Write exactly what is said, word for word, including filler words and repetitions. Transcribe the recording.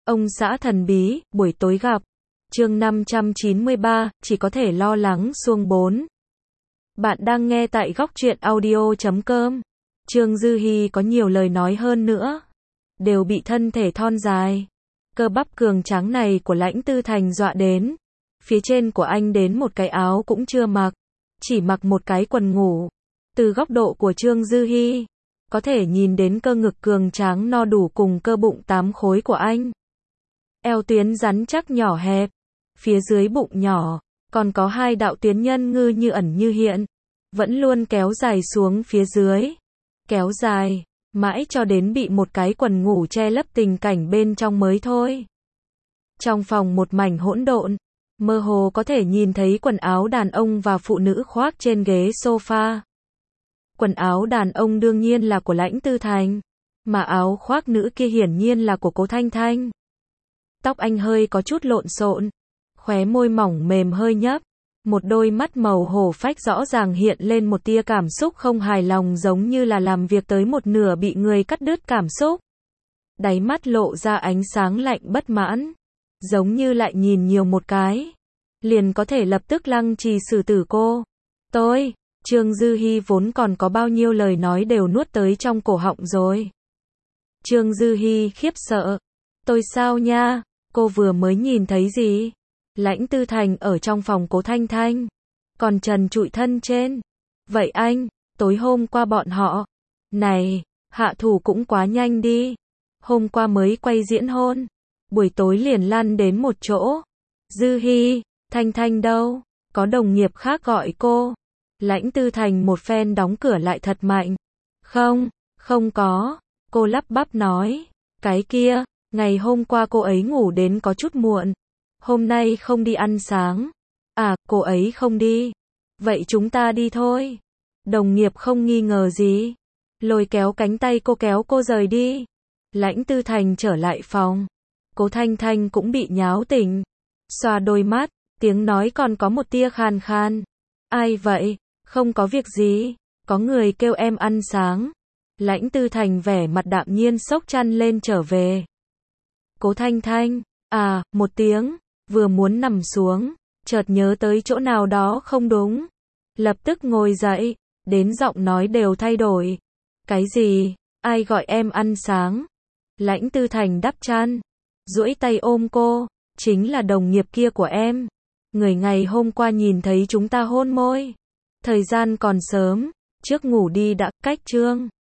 Ông xã thần bí, buổi tối gặp. Chương năm trăm chín mươi ba, chỉ có thể lo lắng xuông bốn. Bạn đang nghe tại góc truyện audio chấm com. Trương Dư Hi có nhiều lời nói hơn nữa. Đều bị thân thể thon dài, cơ bắp cường tráng này của Lãnh Tư Thành dọa đến. Phía trên của anh đến một cái áo cũng chưa mặc, chỉ mặc một cái quần ngủ. Từ góc độ của Trương Dư Hi, có thể nhìn đến cơ ngực cường tráng no đủ cùng cơ bụng tám khối của anh. Eo tuyến rắn chắc nhỏ hẹp, phía dưới bụng nhỏ, còn có hai đạo tuyến nhân ngư như ẩn như hiện, vẫn luôn kéo dài xuống phía dưới. Kéo dài, mãi cho đến bị một cái quần ngủ che lấp tình cảnh bên trong mới thôi. Trong phòng một mảnh hỗn độn, mơ hồ có thể nhìn thấy quần áo đàn ông và phụ nữ khoác trên ghế sofa. Quần áo đàn ông đương nhiên là của Lãnh Tư Thành, mà áo khoác nữ kia hiển nhiên là của Cố Thanh Thanh. Tóc anh hơi có chút lộn xộn, khóe môi mỏng mềm hơi nhấp, một đôi mắt màu hổ phách rõ ràng hiện lên một tia cảm xúc không hài lòng, giống như là làm việc tới một nửa bị người cắt đứt cảm xúc. Đáy mắt lộ ra ánh sáng lạnh bất mãn, giống như lại nhìn nhiều một cái, liền có thể lập tức lăng trì xử tử cô. Tôi, Trương Dư Hi vốn còn có bao nhiêu lời nói đều nuốt tới trong cổ họng rồi. Trương Dư Hi khiếp sợ. Tôi sao nha, cô vừa mới nhìn thấy gì? Lãnh Tư Thành ở trong phòng Cố Thanh Thanh, còn trần trụi thân trên. Vậy anh, tối hôm qua bọn họ, này, hạ thủ cũng quá nhanh đi. Hôm qua mới quay diễn hôn, buổi tối liền lăn đến một chỗ. Dư Hi, Thanh Thanh đâu? Có đồng nghiệp khác gọi cô. Lãnh Tư Thành một phen đóng cửa lại thật mạnh. Không, không có. Cô lắp bắp nói. Cái kia, ngày hôm qua cô ấy ngủ đến có chút muộn. Hôm nay không đi ăn sáng. À, cô ấy không đi. Vậy chúng ta đi thôi. Đồng nghiệp không nghi ngờ gì, lôi kéo cánh tay cô kéo cô rời đi. Lãnh Tư Thành trở lại phòng. Cố Thanh Thanh cũng bị nháo tỉnh. Xoa đôi mắt, tiếng nói còn có một tia khan khan. Ai vậy? Không có việc gì. Có người kêu em ăn sáng. Lãnh Tư Thành vẻ mặt đạm nhiên xốc chăn lên trở về. Cố Thanh Thanh, à, một tiếng, vừa muốn nằm xuống, chợt nhớ tới chỗ nào đó không đúng. Lập tức ngồi dậy, đến giọng nói đều thay đổi. Cái gì? Ai gọi em ăn sáng? Lãnh Tư Thành đắp chăn, duỗi tay ôm cô, chính là đồng nghiệp kia của em. Người ngày hôm qua nhìn thấy chúng ta hôn môi. Thời gian còn sớm, trước ngủ đi đã, cách Trương